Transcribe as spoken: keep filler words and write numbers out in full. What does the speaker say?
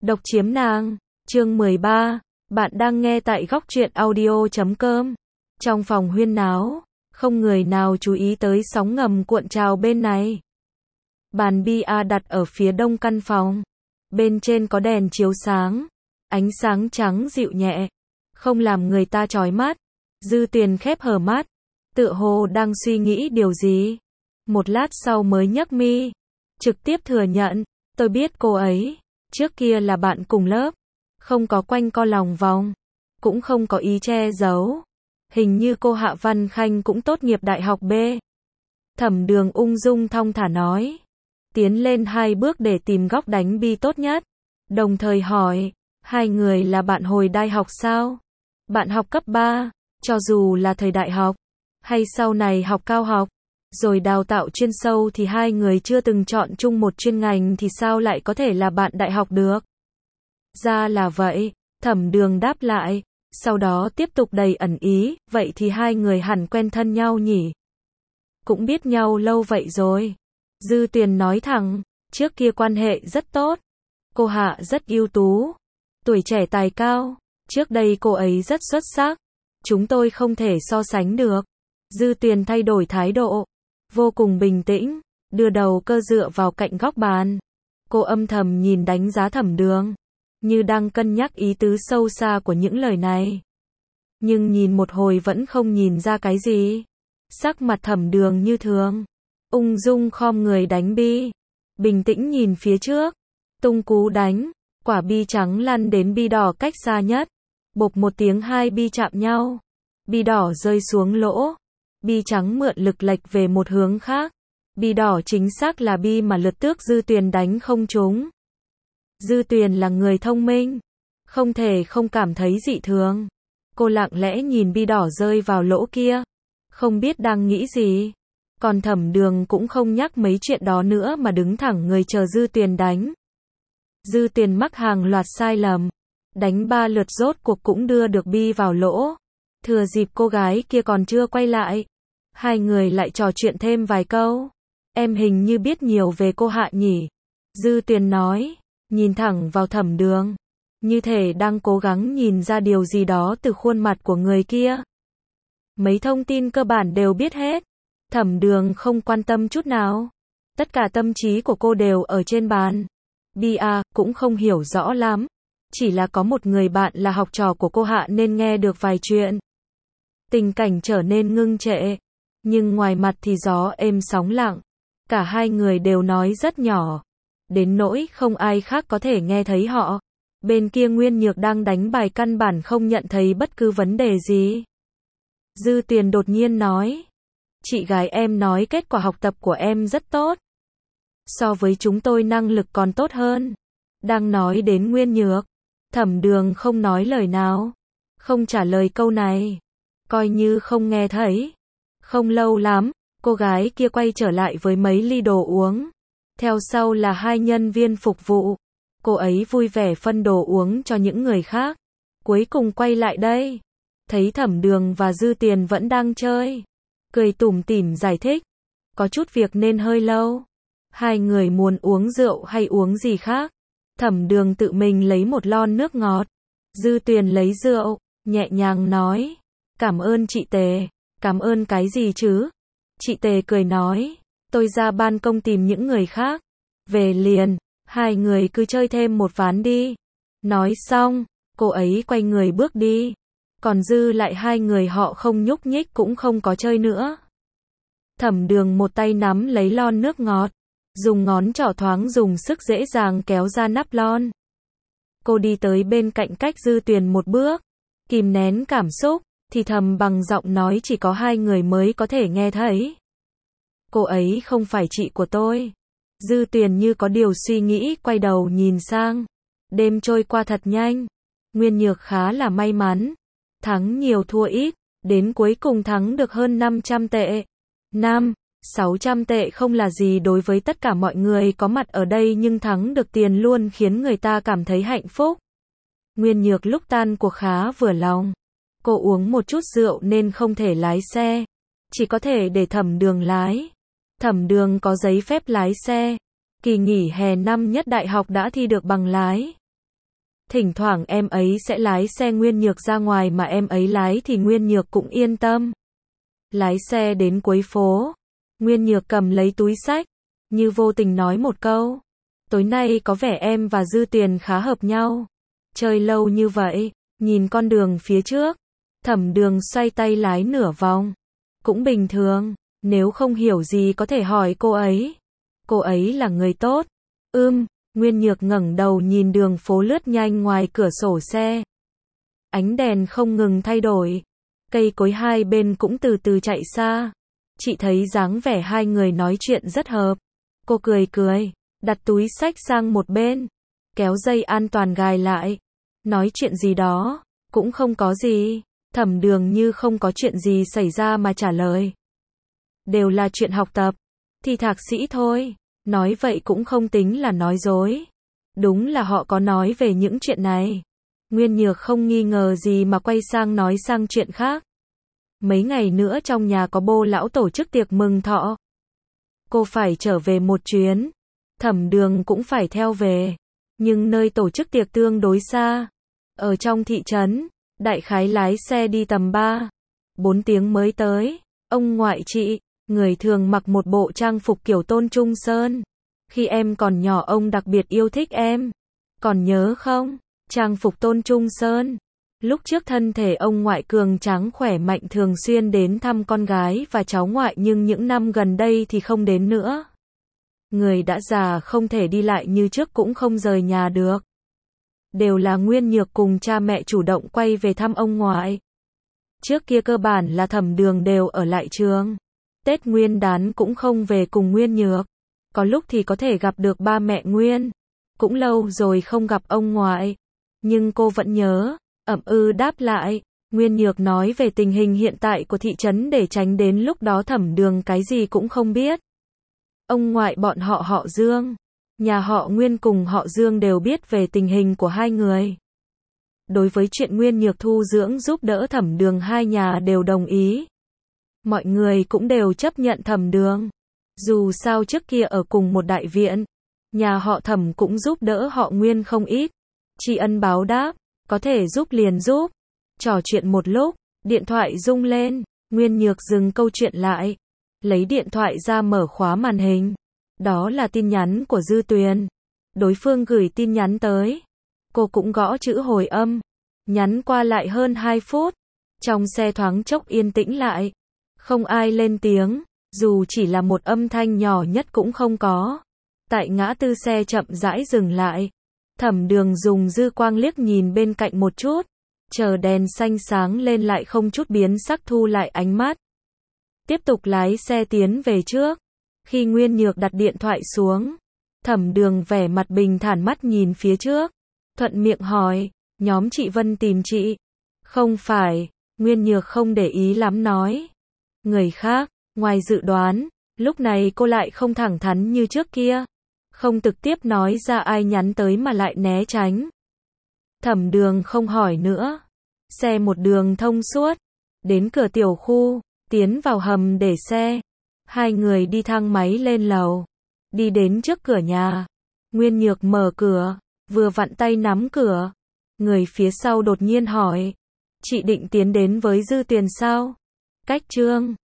Độc chiếm nàng, chương mười ba, bạn đang nghe tại góc truyện audio chấm com. Trong phòng huyên náo, không người nào chú ý tới sóng ngầm cuộn trào bên này. Bàn bia đặt ở phía đông căn phòng. Bên trên có đèn chiếu sáng, ánh sáng trắng dịu nhẹ, không làm người ta chói mắt. Dư Tuyền khép hờ mắt, tựa hồ đang suy nghĩ điều gì. Một lát sau mới nhấc mi, trực tiếp thừa nhận, tôi biết cô ấy, trước kia là bạn cùng lớp, không có quanh co lòng vòng, cũng không có ý che giấu. Hình như cô Hạ Văn Khanh cũng tốt nghiệp đại học B. Thẩm Đường ung dung thong thả nói, tiến lên hai bước để tìm góc đánh bi tốt nhất, đồng thời hỏi, hai người là bạn hồi đại học sao? Bạn học cấp ba, cho dù là thời đại học, hay sau này học cao học, rồi đào tạo chuyên sâu thì hai người chưa từng chọn chung một chuyên ngành thì sao lại có thể là bạn đại học được? Ra là vậy, Thẩm Đường đáp lại, sau đó tiếp tục đầy ẩn ý, vậy thì hai người hẳn quen thân nhau nhỉ? Cũng biết nhau lâu vậy rồi. Dư Tuyền nói thẳng, trước kia quan hệ rất tốt. Cô Hạ rất ưu tú, tuổi trẻ tài cao, trước đây cô ấy rất xuất sắc. Chúng tôi không thể so sánh được. Dư Tuyền thay đổi thái độ, vô cùng bình tĩnh, đưa đầu cơ dựa vào cạnh góc bàn. Cô âm thầm nhìn đánh giá Thẩm Đường, như đang cân nhắc ý tứ sâu xa của những lời này. Nhưng nhìn một hồi vẫn không nhìn ra cái gì. Sắc mặt Thẩm Đường như thường, ung dung khom người đánh bi, bình tĩnh nhìn phía trước, tung cú đánh, quả bi trắng lăn đến bi đỏ cách xa nhất. Bộp một tiếng hai bi chạm nhau, bi đỏ rơi xuống lỗ, bi trắng mượn lực lệch về một hướng khác. Bi đỏ chính xác là bi mà lượt tước Dư Tuyền đánh không trúng. Dư Tuyền là người thông minh, không thể không cảm thấy dị thường. Cô lặng lẽ nhìn bi đỏ rơi vào lỗ kia, không biết đang nghĩ gì. Còn Thẩm Đường cũng không nhắc mấy chuyện đó nữa mà đứng thẳng người chờ Dư Tuyền đánh. Dư Tuyền mắc hàng loạt sai lầm, đánh ba lượt rốt cuộc cũng đưa được bi vào lỗ. Thừa dịp cô gái kia còn chưa quay lại, hai người lại trò chuyện thêm vài câu. Em hình như biết nhiều về cô Hạ nhỉ? Dư Tuyền nói, nhìn thẳng vào Thẩm Đường, như thể đang cố gắng nhìn ra điều gì đó từ khuôn mặt của người kia. Mấy thông tin cơ bản đều biết hết. Thẩm Đường không quan tâm chút nào. Tất cả tâm trí của cô đều ở trên bàn. Bia cũng không hiểu rõ lắm. Chỉ là có một người bạn là học trò của cô Hạ nên nghe được vài chuyện. Tình cảnh trở nên ngưng trệ. Nhưng ngoài mặt thì gió êm sóng lặng. Cả hai người đều nói rất nhỏ, đến nỗi không ai khác có thể nghe thấy họ. Bên kia Nguyên Nhược đang đánh bài căn bản không nhận thấy bất cứ vấn đề gì. Dư Tuyền đột nhiên nói, chị gái em nói kết quả học tập của em rất tốt. So với chúng tôi năng lực còn tốt hơn. Đang nói đến Nguyên Nhược, Thẩm Đường không nói lời nào, không trả lời câu này, coi như không nghe thấy. Không lâu lắm, cô gái kia quay trở lại với mấy ly đồ uống. Theo sau là hai nhân viên phục vụ. Cô ấy vui vẻ phân đồ uống cho những người khác. Cuối cùng quay lại đây, thấy Thẩm Đường và Dư Tuyền vẫn đang chơi, cười tủm tỉm giải thích, có chút việc nên hơi lâu. Hai người muốn uống rượu hay uống gì khác? Thẩm Đường tự mình lấy một lon nước ngọt. Dư Tuyền lấy rượu, nhẹ nhàng nói, cảm ơn chị Tề. Cảm ơn cái gì chứ? Chị Tề cười nói, tôi ra ban công tìm những người khác. Về liền, hai người cứ chơi thêm một ván đi. Nói xong, cô ấy quay người bước đi. Còn dư lại hai người họ không nhúc nhích cũng không có chơi nữa. Thẩm Đường một tay nắm lấy lon nước ngọt, dùng ngón trỏ thoáng dùng sức dễ dàng kéo ra nắp lon. Cô đi tới bên cạnh cách Dư Tuyền một bước, kìm nén cảm xúc, thì thầm bằng giọng nói chỉ có hai người mới có thể nghe thấy. Cô ấy không phải chị của tôi. Dư Tuyền như có điều suy nghĩ quay đầu nhìn sang. Đêm trôi qua thật nhanh. Nguyên Nhược khá là may mắn. Thắng nhiều thua ít, đến cuối cùng thắng được hơn năm trăm tệ. Năm, sáu trăm tệ không là gì đối với tất cả mọi người có mặt ở đây nhưng thắng được tiền luôn khiến người ta cảm thấy hạnh phúc. Nguyên Nhược lúc tan cuộc khá vừa lòng. Cô uống một chút rượu nên không thể lái xe, chỉ có thể để Thẩm Đường lái. Thẩm Đường có giấy phép lái xe, kỳ nghỉ hè năm nhất đại học đã thi được bằng lái. Thỉnh thoảng em ấy sẽ lái xe Nguyên Nhược ra ngoài mà em ấy lái thì Nguyên Nhược cũng yên tâm. Lái xe đến cuối phố, Nguyên Nhược cầm lấy túi xách, như vô tình nói một câu. Tối nay có vẻ em và Dư Tuyền khá hợp nhau. Chơi lâu như vậy, nhìn con đường phía trước, Thẩm Đường xoay tay lái nửa vòng. Cũng bình thường, nếu không hiểu gì có thể hỏi cô ấy. Cô ấy là người tốt. Ưm, Nguyên Nhược ngẩng đầu nhìn đường phố lướt nhanh ngoài cửa sổ xe. Ánh đèn không ngừng thay đổi. Cây cối hai bên cũng từ từ chạy xa. Chị thấy dáng vẻ hai người nói chuyện rất hợp. Cô cười cười, đặt túi xách sang một bên, kéo dây an toàn gài lại. Nói chuyện gì đó, cũng không có gì. Thẩm Đường như không có chuyện gì xảy ra mà trả lời. Đều là chuyện học tập, thì thạc sĩ thôi. Nói vậy cũng không tính là nói dối. Đúng là họ có nói về những chuyện này. Nguyên Nhược không nghi ngờ gì mà quay sang nói sang chuyện khác. Mấy ngày nữa trong nhà có bô lão tổ chức tiệc mừng thọ. Cô phải trở về một chuyến. Thẩm Đường cũng phải theo về. Nhưng nơi tổ chức tiệc tương đối xa. Ở trong thị trấn, đại khái lái xe đi tầm ba, bốn tiếng mới tới. Ông ngoại chị, người thường mặc một bộ trang phục kiểu Tôn Trung Sơn. Khi em còn nhỏ ông đặc biệt yêu thích em. Còn nhớ không? Trang phục Tôn Trung Sơn. Lúc trước thân thể ông ngoại cường tráng khỏe mạnh thường xuyên đến thăm con gái và cháu ngoại nhưng những năm gần đây thì không đến nữa. Người đã già không thể đi lại như trước cũng không rời nhà được. Đều là Nguyên Nhược cùng cha mẹ chủ động quay về thăm ông ngoại. Trước kia cơ bản là Thẩm Đường đều ở lại trường. Tết Nguyên đán cũng không về cùng Nguyên Nhược. Có lúc thì có thể gặp được ba mẹ Nguyên. Cũng lâu rồi không gặp ông ngoại. Nhưng cô vẫn nhớ. Ậm ư đáp lại. Nguyên Nhược nói về tình hình hiện tại của thị trấn để tránh đến lúc đó Thẩm Đường cái gì cũng không biết. Ông ngoại bọn họ họ Dương. Nhà họ Nguyên cùng họ Dương đều biết về tình hình của hai người. Đối với chuyện Nguyên Nhược thu dưỡng giúp đỡ Thẩm Đường hai nhà đều đồng ý. Mọi người cũng đều chấp nhận Thẩm Đường. Dù sao trước kia ở cùng một đại viện, nhà họ Thẩm cũng giúp đỡ họ Nguyên không ít. Tri ân báo đáp, có thể giúp liền giúp. Trò chuyện một lúc, điện thoại rung lên, Nguyên Nhược dừng câu chuyện lại, lấy điện thoại ra mở khóa màn hình. Đó là tin nhắn của Dư Tuyền. Đối phương gửi tin nhắn tới. Cô cũng gõ chữ hồi âm. Nhắn qua lại hơn hai phút. Trong xe thoáng chốc yên tĩnh lại. Không ai lên tiếng, dù chỉ là một âm thanh nhỏ nhất cũng không có. Tại ngã tư xe chậm rãi dừng lại. Thẩm Đường dùng dư quang liếc nhìn bên cạnh một chút. Chờ đèn xanh sáng lên lại không chút biến sắc thu lại ánh mắt. Tiếp tục lái xe tiến về trước. Khi Nguyên Nhược đặt điện thoại xuống, Thẩm Đường vẻ mặt bình thản mắt nhìn phía trước. Thuận miệng hỏi, nhóm chị Vân tìm chị. Không phải, Nguyên Nhược không để ý lắm nói. Người khác, ngoài dự đoán, lúc này cô lại không thẳng thắn như trước kia. Không trực tiếp nói ra ai nhắn tới mà lại né tránh. Thẩm Đường không hỏi nữa. Xe một đường thông suốt. Đến cửa tiểu khu, tiến vào hầm để xe. Hai người đi thang máy lên lầu. Đi đến trước cửa nhà. Nguyên Nhược mở cửa, vừa vặn tay nắm cửa. Người phía sau đột nhiên hỏi. Chị định tiến đến với Dư Tuyền sao? Cách Trương.